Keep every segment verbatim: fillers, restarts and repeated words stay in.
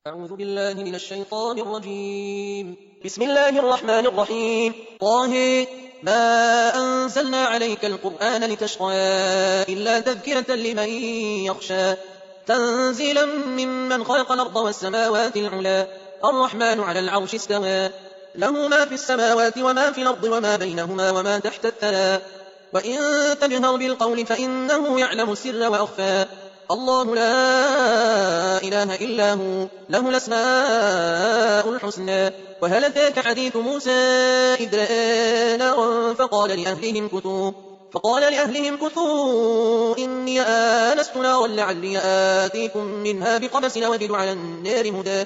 أعوذ بالله من الشيطان الرجيم. بسم الله الرحمن الرحيم. طه ما أنزلنا عليك القرآن لتشقى إلا تذكرة لمن يخشى تنزيلا ممن خلق الأرض والسماوات العلا الرحمن على العرش استوى له ما في السماوات وما في الأرض وما بينهما وما تحت الثرى وإن تجهر بالقول فإنه يعلم السر وأخفى الله لا إله إلا هو له الأسماء الحسنى. وهل أتاك حديث موسى إذ رأى نارا فقال لأهلهم كثوا فقال لأهلهم كثوا إني آنست نارا لعلي آتيكم منها بقبس أو على النار هدى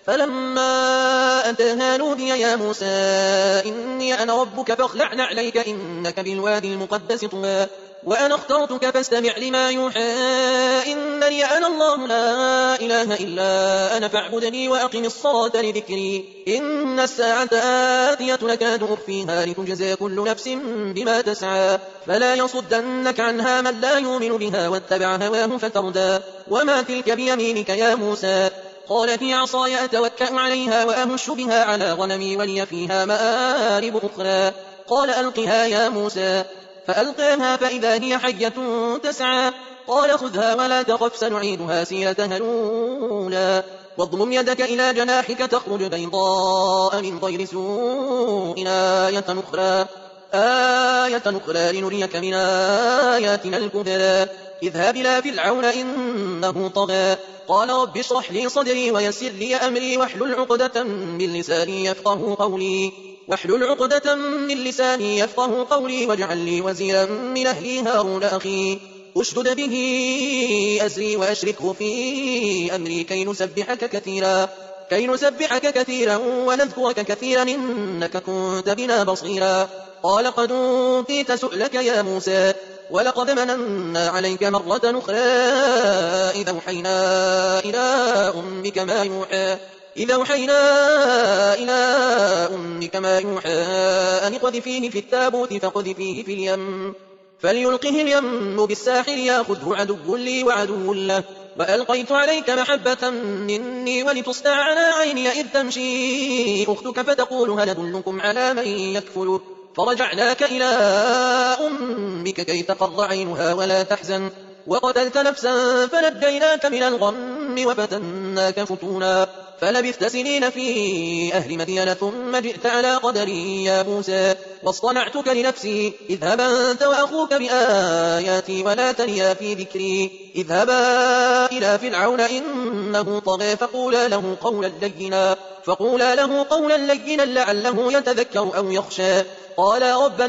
فلما أتاها نودي يا موسى إني أنا ربك فاخلع عليك إنك بالوادي المقدس طوى وأنا اخترتك فاستمع لما يوحى إنني أنا الله لا إله إلا أنا فاعبدني وأقم الصلاة لذكري إن الساعة آتية نكاد أخفيها لتجزى كل نفس بما تسعى فلا يصدنك عنها من لا يؤمن بها واتبع هواه فتردى وما تلك بيمينك يا موسى قالت هي عصاي أتوكأ عليها وأهش بها على غنمي ولي فيها مآرب أخرى قال ألقها يا موسى فألقاها فإذا هي حية تسعى قال خذها ولا تخف سنعيدها سيرتها الأولى واضمم يدك إلى جناحك تخرج بيضاء من غير سوء آية أخرى آية أخرى لنريك من آياتنا الكبرى اذهب إلى فرعون إنه طغى قال رب اشرح لي صدري ويسر لي أمري واحلل عقدة من لساني يفقه قولي واحلل عقدة من لساني يفقه قولي واجعل لي وزيرا من أهلي هارون أخي أشدد به أزري وأشركه في أمري كي نسبحك كثيرا كي نسبحك كثيرا ونذكرك كثيرا إنك كنت بنا بصيرا قال قد أوتيت سؤلك يا موسى ولقد مننا عليك مرة أخرى إذا أوحينا إلى أمك ما يوحى إذا أوحينا إلى أمك ما يوحى أن اقذفيه في التابوت فاقذفيه في اليم فليلقه اليم بالساحل يأخذه عدو لي وعدو له وألقيت عليك محبة مني ولتصنع على عيني إذ تمشي أختك فتقول هل أدلكم على من يكفله فرجعناك إلى أمك كي تقر عينها ولا تحزن وقتلت نفسا فنجيناك من الغم وفتناك فتونا فلبثت سنين في أهل مدين ثم جئت على قدري يا موسى واصطنعتك لنفسي اذهب أنت وأخوك بآياتي ولا تنيا في ذكري اذهبا إلى فرعون إنه طغى فقولا له قولا لينا فقولا له قولا لينا لعله يتذكر أو يخشى قال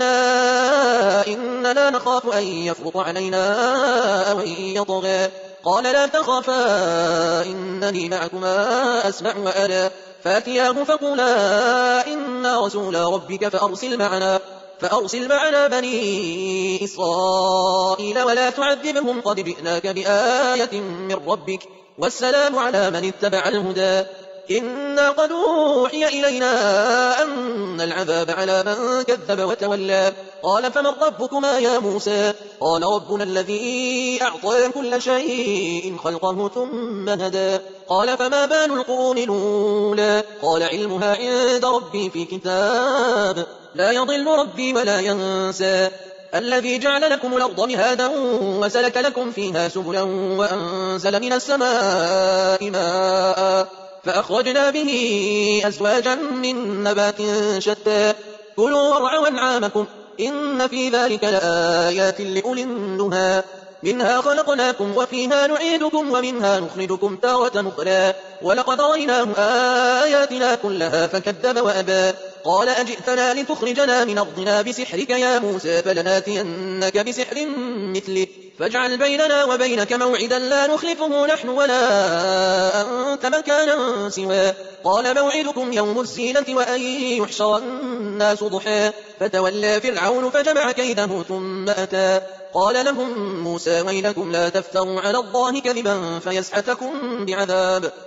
ربنا إننا نخاف أن يفرط علينا أو أن يطغى قال لا تخافا إنني معكما أسمع وأرى فاتياه فقولا إنا رسول ربك فأرسل معنا فأرسل معنا بني إسرائيل ولا تعذبهم قد جئناك بآية من ربك والسلام على من اتبع الهدى إنا قد أوحي إلينا أن العذاب على من كذب وتولى قال فمن ربكما يا موسى قال ربنا الذي أعطى كل شيء خلقه ثم هدى قال فما بال القرون الأولى قال علمها عند ربي في كتاب لا يضل ربي ولا ينسى الذي جعل لكم الأرض مهادا وسلك لكم فيها سبلا وأنزل من السماء ماء فأخرجنا به أزواجا من نبات شتى كلوا وارعوا أنعامكم إن في ذلك لآيات لأولي النهى منها خلقناكم وفيها نعيدكم ومنها نخرجكم تارة أخرى ولقد رأيناه آياتنا كلها فكذب وأبى قال أجئتنا لتخرجنا من أرضنا بسحرك يا موسى فلناتينك بسحر مثله فاجعل بيننا وبينك موعدا لا نخلفه نحن ولا أنت مكانا سواه قال موعدكم يوم الزينة وأن يحشر الناس ضحى فتولى فرعون فجمع كيده ثم أتى قال لهم موسى ويلكم لا تفتروا على الله كذبا فيسحتكم بعذاب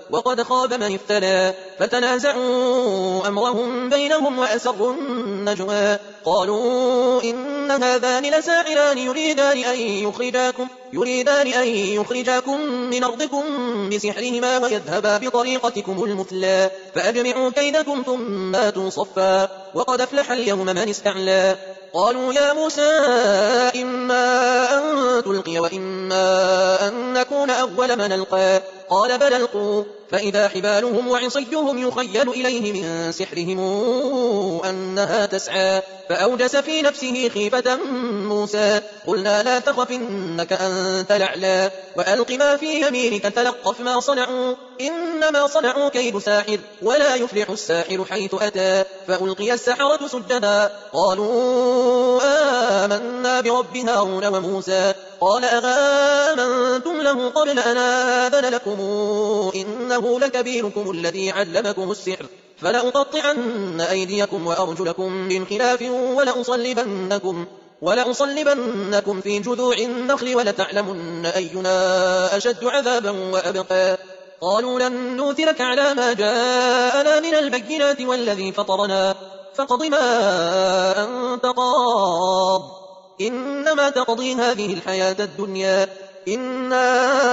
وقد خاب من افترى. فتنازعوا أمرهم بينهم وأسروا النجوى قالوا إن هذان لساحران يريدان أن يخرجاكم يريدان أن يخرجاكم من أرضكم بسحرهما ويذهبا بطريقتكم المثلى فأجمعوا كيدكم ثم آتوا صفا وقد أفلح اليوم من استعلى. قالوا يا موسى إما أن تلقي وإما أن نكون أول من ألقى قال بل ألقوا فإذا حبالهم وعصيهم يخيل إليه من سحرهم أنها تسعى فأوجس في نفسه خيفة موسى قلنا لا تخف إنك أنت الأعلى وألق ما في يمينك تلقف ما صنعوا إنما صنعوا كيد ساحر ولا يفلح الساحر حيث أتى. فألقي السحرة سجدا قالوا آمنا برب هارون وموسى قال أآمنتم له قبل أن آذن لكم إنه لكبيركم الذي علمكم السحر فلأقطعن أيديكم وأرجلكم من خلاف ولأصلبنكم ولأصلبنكم في جذوع النخل ولتعلمن أينا أشد عذابا وأبقى. قالوا لن نؤثرك على ما جاءنا من البينات والذي فطرنا فاقض ما أنت قاض إنما تقضي هذه الحياة الدنيا إنا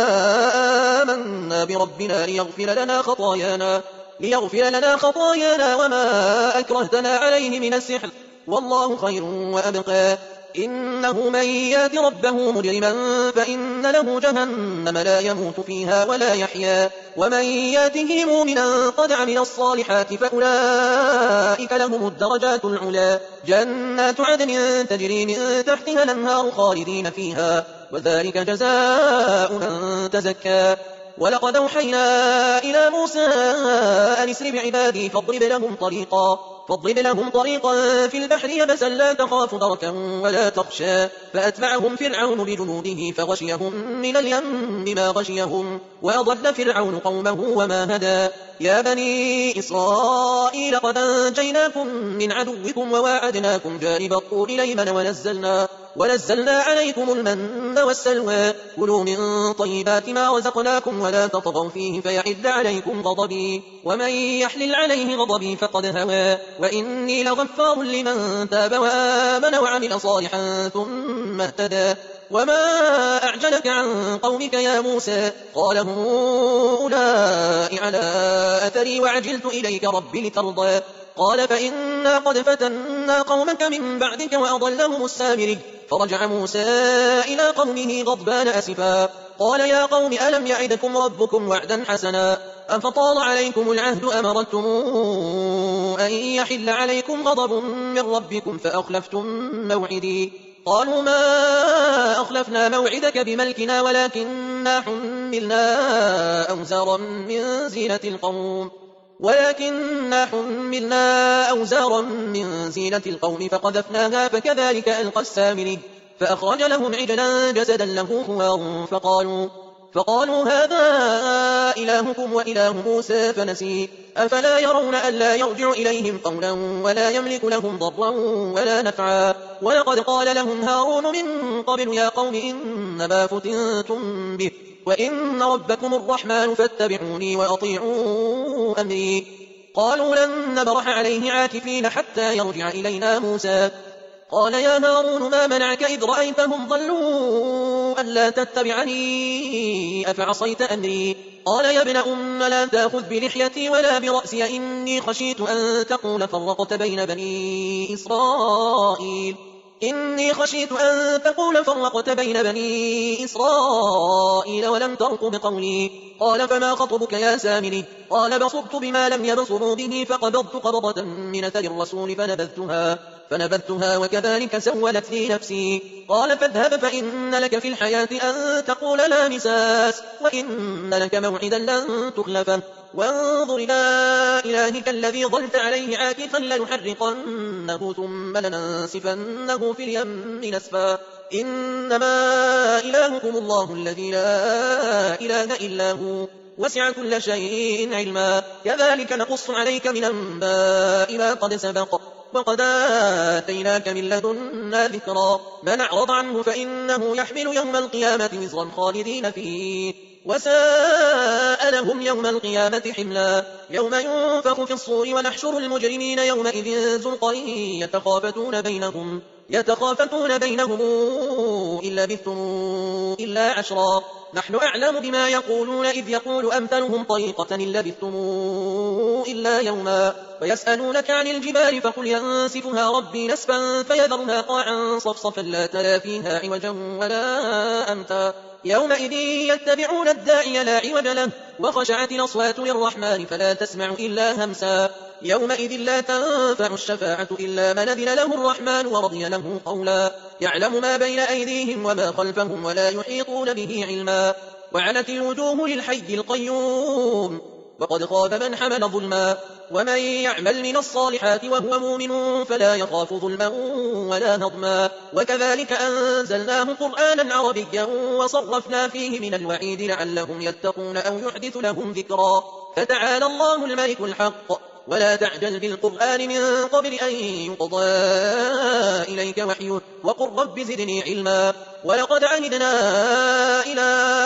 آمنا بربنا ليغفر لنا خطايانا ليغفر لنا خطايانا وما أكرهتنا عليه من السحر والله خير وأبقى. إنه من يات ربه مجرما فإن له جهنم لا يموت فيها ولا يحيا ومن ياته مؤمنا قد عمل الصالحات فأولئك لهم الدرجات العلا جنات عدن تجري من تحتها الأنهار خالدين فيها وذلك جزاء من تزكى. ولقد أوحينا إلى موسى أن اسر بعبادي فاضرب لهم طريقا فاضرب لهم طريقا في البحر يبسا لا تخاف دركا ولا تخشى فأتبعهم فرعون بجنوده فغشيهم من اليم بما غشيهم وأضل فرعون قومه وما هدى. يا بني إسرائيل قد أنجيناكم من عدوكم وواعدناكم جانب الطور الأيمن ونزلنا ونزلنا عليكم المن والسلوى كلوا من طيبات ما رزقناكم ولا تطغوا فيه فيحل عليكم غضبي ومن يحلل عليه غضبي فقد هوى وإني لغفار لمن تاب وآمن وعمل صالحا ثم اهتدى. وما أعجلك عن قومك يا موسى قال هم أولئك على أثري وعجلت إليك ربي لترضى قال فإنا قد فتنا قومك من بعدك وأضلهم السامري. فرجع موسى إلى قومه غضبان أسفا قال يا قوم ألم يعدكم ربكم وعدا حسنا أفطال عليكم العهد أمرتم أن يحل عليكم غضب من ربكم فأخلفتم موعدي. قالوا ما أخلفنا موعدك بملكنا ولكننا حملنا أوزارا من زينة القوم ولكننا حملنا أوزارا من زينة القوم فقذفناها فكذلك ألقى السامري فأخرج لهم عجلا جسدا له خوار فقالوا فقالوا هذا إلهكم وإله موسى فنسي أفلا يرون ألا يرجع إليهم قولا ولا يملك لهم ضرا ولا نفعا. ولقد قال لهم هارون من قبل يا قوم إنما فتنتم به وإن ربكم الرحمن فاتبعوني وأطيعوا أمري. قالوا لن نبرح عليه عاكفين حتى يرجع إلينا موسى. قال يا هارون ما منعك إذ رأيتهم ضلوا ألا تتبعني أفعصيت أمري. قال يا ابن أم لا تأخذ بلحيتي ولا برأسي إني خشيت أن تقول فرقت بين بني إسرائيل إني خشيت أن تقول فرقت بين بني إسرائيل ولم ترقب قولي. قال فما خطبك يا سامري قال بصرت بما لم يبصروا به فقبضت قبضة من أثر الرسول فنبذتها فنبذتها وكذلك سولت لي نفسي. قال فاذهب فإن لك في الحياة أن تقول لا مساس وإن لك موعدا لن تخلفه وانظر إلى إلهك الذي ظلت عليه عاكفا لنحرقنه ثم لننسفنه في اليم نسفا. إنما إلهكم الله الذي لا إله إلا هو وسع كل شيء علما كذلك نقص عليك من أنباء ما قد سبق وقد آتيناك من لدنا ذكرا. من أعرض عنه فإنه يحمل يوم القيامة وزرا خالدين فيه وساء لهم يوم القيامة حملا يوم ينفخ في الصور ونحشر المجرمين يومئذ زرقا يتخافتون بينهم يتخافتون بينهم إن لبثتم إلا عشرا نحن أعلم بما يقولون إذ يقول أمثلهم طريقة إن لبثتم إلا يوما ويسألونك عن الجبال فقل ينسفها ربي نسفا فيذرها قاعا صفصفا لا ترى فيها عوجا ولا أمتا يومئذ يتبعون الداعي لا عوج له وخشعت الأصوات للرحمن فلا تسمع إلا همسا يومئذ لا تنفع الشفاعة إلا من أذن له الرحمن ورضي له قولا يعلم ما بين أيديهم وما خلفهم ولا يحيطون به علما وعنت الوجوه للحي القيوم وقد خاب من حمل ظلما ومن يعمل من الصالحات وهو مؤمن فلا يخاف ظلما ولا هضما وكذلك أنزلناه قرآنا عربيا وصرفنا فيه من الوعيد لعلهم يتقون أو يحدث لهم ذكرا فتعالى الله الملك الحق ولا تعجل بالقرآن من قبل أن يقضى إليك وحيه وقل رب زدني علما ولقد عهدنا إلى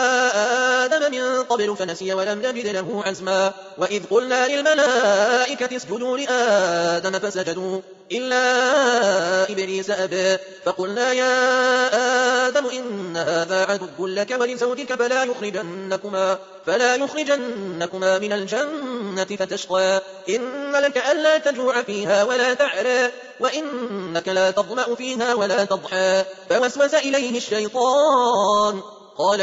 آدم من قبل فنسي ولم نجد له عزما وإذ قلنا للملائكة اسجدوا لآدم فسجدوا إلا إبليس أبى فقلنا يا آدم إن هذا عدو لك ولزوجك فلا يخرجنكما, فلا يخرجنكما من الجنة فتشقى إن لك ألا تجوع فيها ولا تعرى وإنك لا تظمأ فيها ولا تضحى فوسوس إليه الشيطان قال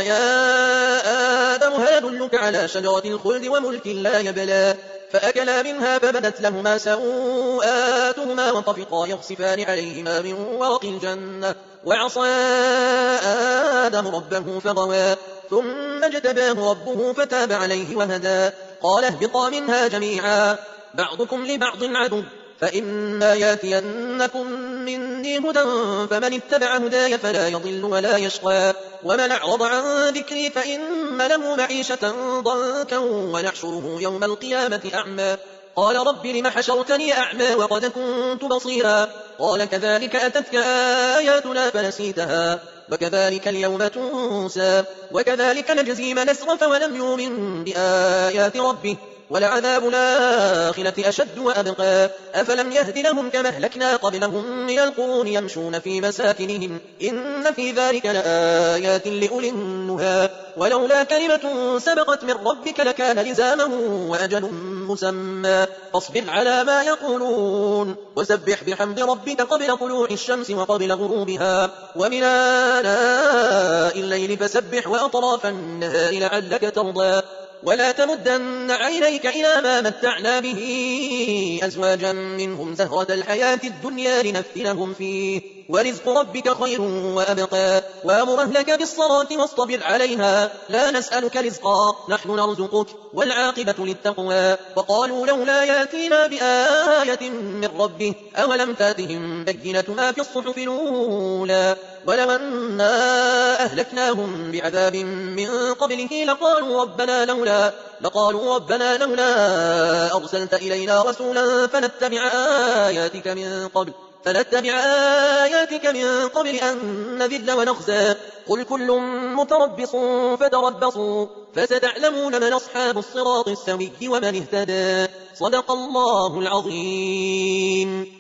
يا آدم هل أدلك على شجرة الخلد وملك لا يبلى فأكلا منها فبدت لهما سوآتهما وطفقا يخصفان عليهما من ورق الجنة وعصى آدم ربه فغوى ثم اجتباه ربه فتاب عليه وهدى قال اهبطا منها جميعا بعضكم لبعض عدو فإما ياتينكم مني هدى فمن اتبع هداي فلا يضل ولا يشقى ومن أعرض عن ذكري فإن له معيشة ضنكا ونحشره يوم القيامة أعمى قال رب لم حشرتني أعمى وقد كنت بصيرا قال كذلك أتتك آياتنا فنسيتها وكذلك اليوم تنسى وكذلك نجزي من أسرف ولم يؤمن بآيات ربه ولعذاب الآخرة أشد وأبقى أفلم يهد لهم كما أهلكنا قبلهم من القرون يمشون في مساكنهم إن في ذلك لآيات لأولي النهى ولولا كلمة سبقت من ربك لكان لزاما وأجل مسمى فاصبر على ما يقولون وسبح بحمد ربك قبل طلوع الشمس وقبل غروبها ومن آناء الليل فسبح وأطراف النهار لعلك ترضى ولا تمدن عينيك إلى ما متعنا به أزواجا منهم زهرة الحياة الدنيا لنفتنهم فيه ورزق ربك خير وأبقى وأمر أهلك بالصلاة واصطبر عليها لا نسألك رزقا نحن نرزقك والعاقبة للتقوى وقالوا لولا ياتينا بآية من ربه أولم تاتهم بينة ما في الصحف الأولى ولو أنا أهلكناهم بعذاب من قبله لقالوا ربنا لولا لقالوا ربنا لولا أرسلت إلينا رسولا فنتبع آياتك من قبل فنتبع آياتك من قبل أن نذل ونخزى قل كل متربص فتربصوا فستعلمون من أصحاب الصراط السوي ومن اهتدى صدق الله العظيم.